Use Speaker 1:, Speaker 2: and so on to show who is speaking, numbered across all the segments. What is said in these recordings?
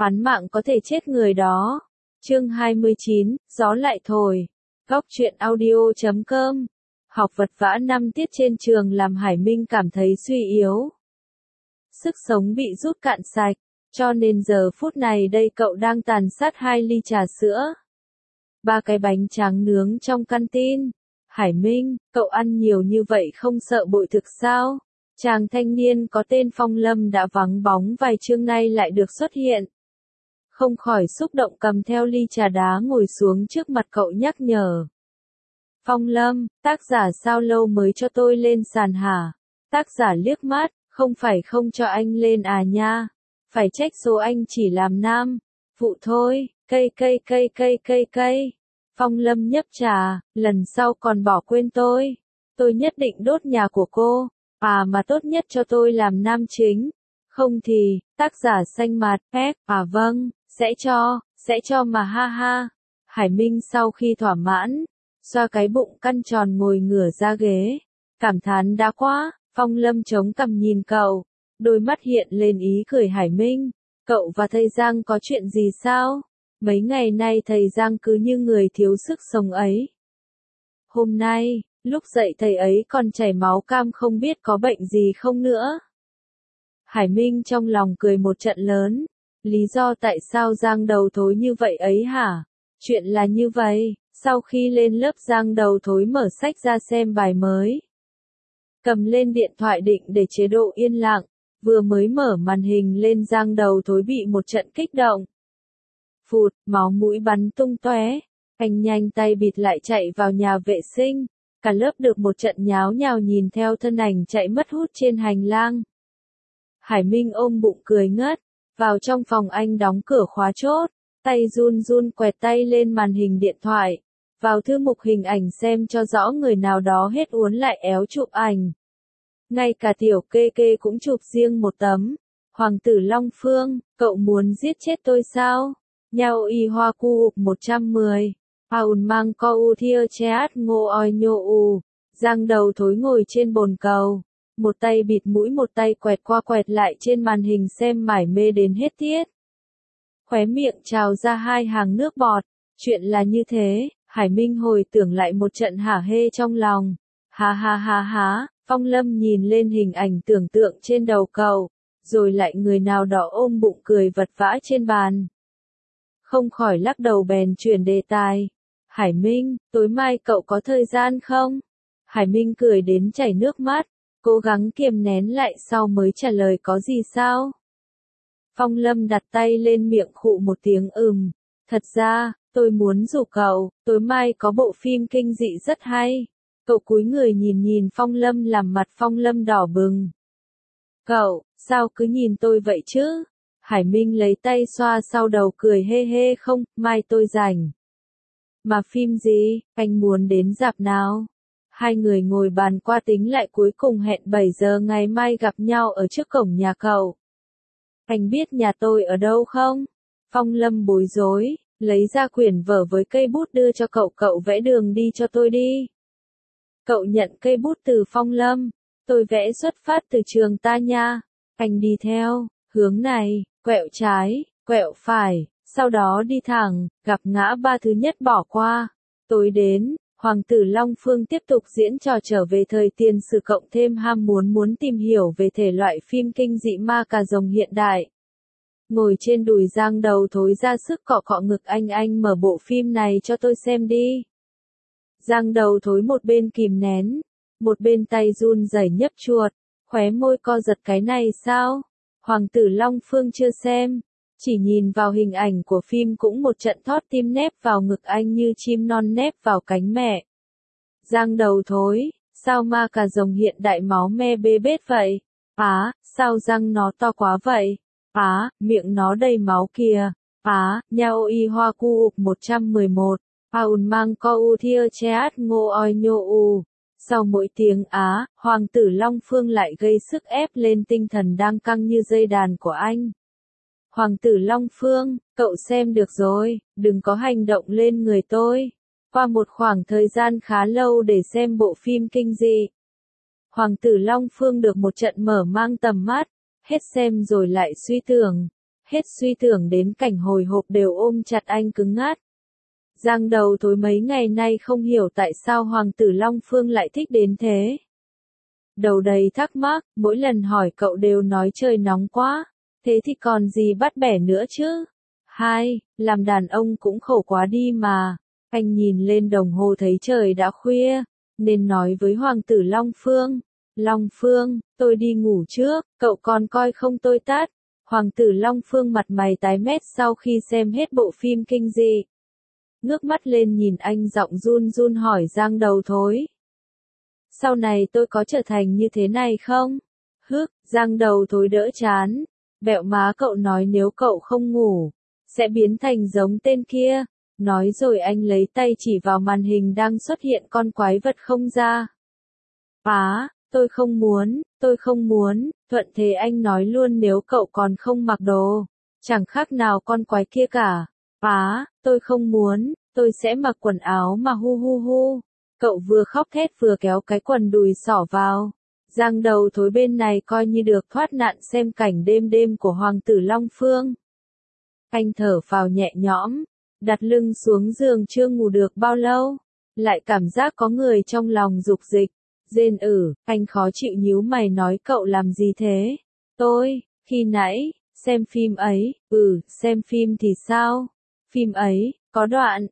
Speaker 1: Án mạng có thể chết người đó. Chương 29, gió lại thổi. Góc truyện audio.com. Học vật vã 5 tiết trên trường làm Hải Minh cảm thấy suy yếu. Sức sống bị rút cạn sạch, cho nên giờ phút này đây cậu đang tàn sát 2 ly trà sữa, 3 cái bánh tráng nướng trong canteen. Hải Minh, cậu ăn nhiều như vậy không sợ bội thực sao? Chàng thanh niên có tên Phong Lâm đã vắng bóng vài chương nay lại được xuất hiện. Không khỏi xúc động cầm theo ly trà đá ngồi xuống trước mặt cậu nhắc nhở. Phong Lâm, tác giả sao lâu mới cho tôi lên sàn hả? Tác giả liếc mắt, không phải không cho anh lên à nha. Phải trách số anh chỉ làm nam. Phụ thôi, cây. Phong Lâm nhấp trà, lần sau còn bỏ quên tôi. Tôi nhất định đốt nhà của cô. À mà tốt nhất cho tôi làm nam chính. Không thì, tác giả xanh mặt, phép, à vâng, sẽ cho mà ha ha. Hải Minh sau khi thỏa mãn, xoa cái bụng căn tròn ngồi ngửa ra ghế. Cảm thán đã quá, Phong Lâm chống cằm nhìn cậu. Đôi mắt hiện lên ý cười Hải Minh. Cậu và thầy Giang có chuyện gì sao? Mấy ngày nay thầy Giang cứ như người thiếu sức sống ấy. Hôm nay, lúc dậy thầy ấy còn chảy máu cam không biết có bệnh gì không nữa. Hải Minh trong lòng cười một trận lớn. Lý do tại sao Giang đầu thối như vậy ấy hả? Chuyện là như vậy, sau khi lên lớp Giang đầu thối mở sách ra xem bài mới. Cầm lên điện thoại định để chế độ yên lặng, vừa mới mở màn hình lên Giang đầu thối bị một trận kích động. Phụt, máu mũi bắn tung tóe. Anh nhanh tay bịt lại chạy vào nhà vệ sinh. Cả lớp được một trận nháo nhào nhìn theo thân ảnh chạy mất hút trên hành lang. Hải Minh ôm bụng cười ngất. Vào trong phòng anh đóng cửa khóa chốt. Tay run run quẹt tay lên màn hình điện thoại. Vào thư mục hình ảnh xem cho rõ người nào đó hết uốn lại éo chụp ảnh. Ngay cả tiểu kê kê cũng chụp riêng một tấm. Hoàng tử Long Phương, cậu muốn giết chết tôi sao? Nhau y hoa cu 110. Paun mang co u thia cheat ngô oi nhô u. Giang đầu thối ngồi trên bồn cầu. Một tay bịt mũi một tay quẹt qua quẹt lại trên màn hình xem mải mê đến hết tiết. Khóe miệng trào ra 2 hàng nước bọt. Chuyện là như thế, Hải Minh hồi tưởng lại một trận hả hê trong lòng. Ha. Phong Lâm nhìn lên hình ảnh tưởng tượng trên đầu cậu, rồi lại người nào đó ôm bụng cười vật vã trên bàn. Không khỏi lắc đầu bèn chuyển đề tài. Hải Minh, tối mai cậu có thời gian không? Hải Minh cười đến chảy nước mắt, cố gắng kiềm nén lại sau mới trả lời có gì sao? Phong Lâm đặt tay lên miệng khụ một tiếng Thật ra, tôi muốn rủ cậu, tối mai có bộ phim kinh dị rất hay. Cậu cúi người nhìn Phong Lâm làm mặt Phong Lâm đỏ bừng. Cậu, sao cứ nhìn tôi vậy chứ? Hải Minh lấy tay xoa sau đầu cười hê hê không, mai tôi rảnh. Mà phim gì, anh muốn đến rạp nào? Hai người ngồi bàn qua tính lại cuối cùng hẹn 7 giờ ngày mai gặp nhau ở trước cổng nhà cậu. Anh biết nhà tôi ở đâu không? Phong Lâm bối rối, lấy ra quyển vở với cây bút đưa cho cậu vẽ đường đi cho tôi đi. Cậu nhận cây bút từ Phong Lâm, tôi vẽ xuất phát từ trường ta nha. Anh đi theo, hướng này, quẹo trái, quẹo phải, sau đó đi thẳng, gặp ngã ba thứ nhất bỏ qua. Tối đến, Hoàng tử Long Phương tiếp tục diễn trò trở về thời tiền sử cộng thêm ham muốn tìm hiểu về thể loại phim kinh dị ma cà rồng hiện đại. Ngồi trên đùi Giang đầu thối ra sức cọ ngực anh mở bộ phim này cho tôi xem đi. Giang đầu thối một bên kìm nén, một bên tay run rẩy nhấp chuột, khóe môi co giật cái này sao? Hoàng tử Long Phương chưa xem, chỉ nhìn vào hình ảnh của phim cũng một trận thót tim nép vào ngực anh như chim non nép vào cánh mẹ. Giang đầu thối, sao ma cà rồng hiện đại máu me bê bết vậy? Sao răng nó to quá vậy? Miệng nó đầy máu kìa. Nhau y hoa cu 111. Paun mang co u thia cheat ngô oi nhô u. Sau mỗi tiếng Hoàng tử Long Phương lại gây sức ép lên tinh thần đang căng như dây đàn của anh. Hoàng tử Long Phương, cậu xem được rồi, đừng có hành động lên người tôi. Qua một khoảng thời gian khá lâu để xem bộ phim kinh dị. Hoàng tử Long Phương được một trận mở mang tầm mắt, hết xem rồi lại suy tưởng, hết suy tưởng đến cảnh hồi hộp đều ôm chặt anh cứng ngắt. Giang Đầu Thối mấy ngày nay không hiểu tại sao Hoàng tử Long Phương lại thích đến thế. Đầu đầy thắc mắc, mỗi lần hỏi cậu đều nói trời nóng quá, thế thì còn gì bắt bẻ nữa chứ. Làm đàn ông cũng khổ quá đi mà. Anh nhìn lên đồng hồ thấy trời đã khuya, nên nói với Hoàng tử Long Phương. Long Phương, tôi đi ngủ trước, cậu còn coi không tôi tát. Hoàng tử Long Phương mặt mày tái mét sau khi xem hết bộ phim kinh dị. Ngước mắt lên nhìn anh giọng run run hỏi Giang Đầu Thối. Sau này tôi có trở thành như thế này không? Giang Đầu Thối đỡ chán. Bẹo má cậu nói nếu cậu không ngủ, sẽ biến thành giống tên kia. Nói rồi anh lấy tay chỉ vào màn hình đang xuất hiện con quái vật không ra. Tôi không muốn, thuận thế anh nói luôn nếu cậu còn không mặc đồ, chẳng khác nào con quái kia cả. Tôi không muốn, tôi sẽ mặc quần áo mà hu hu hu. Cậu vừa khóc thét vừa kéo cái quần đùi xỏ vào. Giang Đầu Thối bên này coi như được thoát nạn xem cảnh đêm đêm của Hoàng tử Long Phương. Anh thở phào nhẹ nhõm, đặt lưng xuống giường chưa ngủ được bao lâu, lại cảm giác có người trong lòng dục dịch. Rên anh khó chịu nhíu mày nói cậu làm gì thế? Khi nãy, xem phim ấy, xem phim thì sao? Phim ấy, có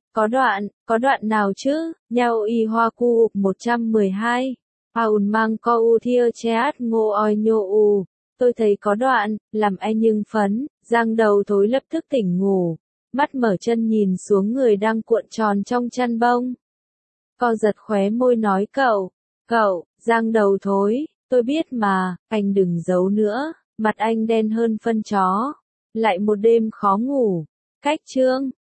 Speaker 1: đoạn nào chứ? Nhau y hoa cu 112. Paun mang co u thia cheat ngô oi nhô u. Tôi thấy có đoạn, làm anh nhưng phấn, Giang Đầu Thối lập tức tỉnh ngủ. Mắt mở chân nhìn xuống người đang cuộn tròn trong chăn bông. Co giật khóe môi nói cậu, Giang Đầu Thối, tôi biết mà, anh đừng giấu nữa, mặt anh đen hơn phân chó. Lại một đêm khó ngủ. Cách chương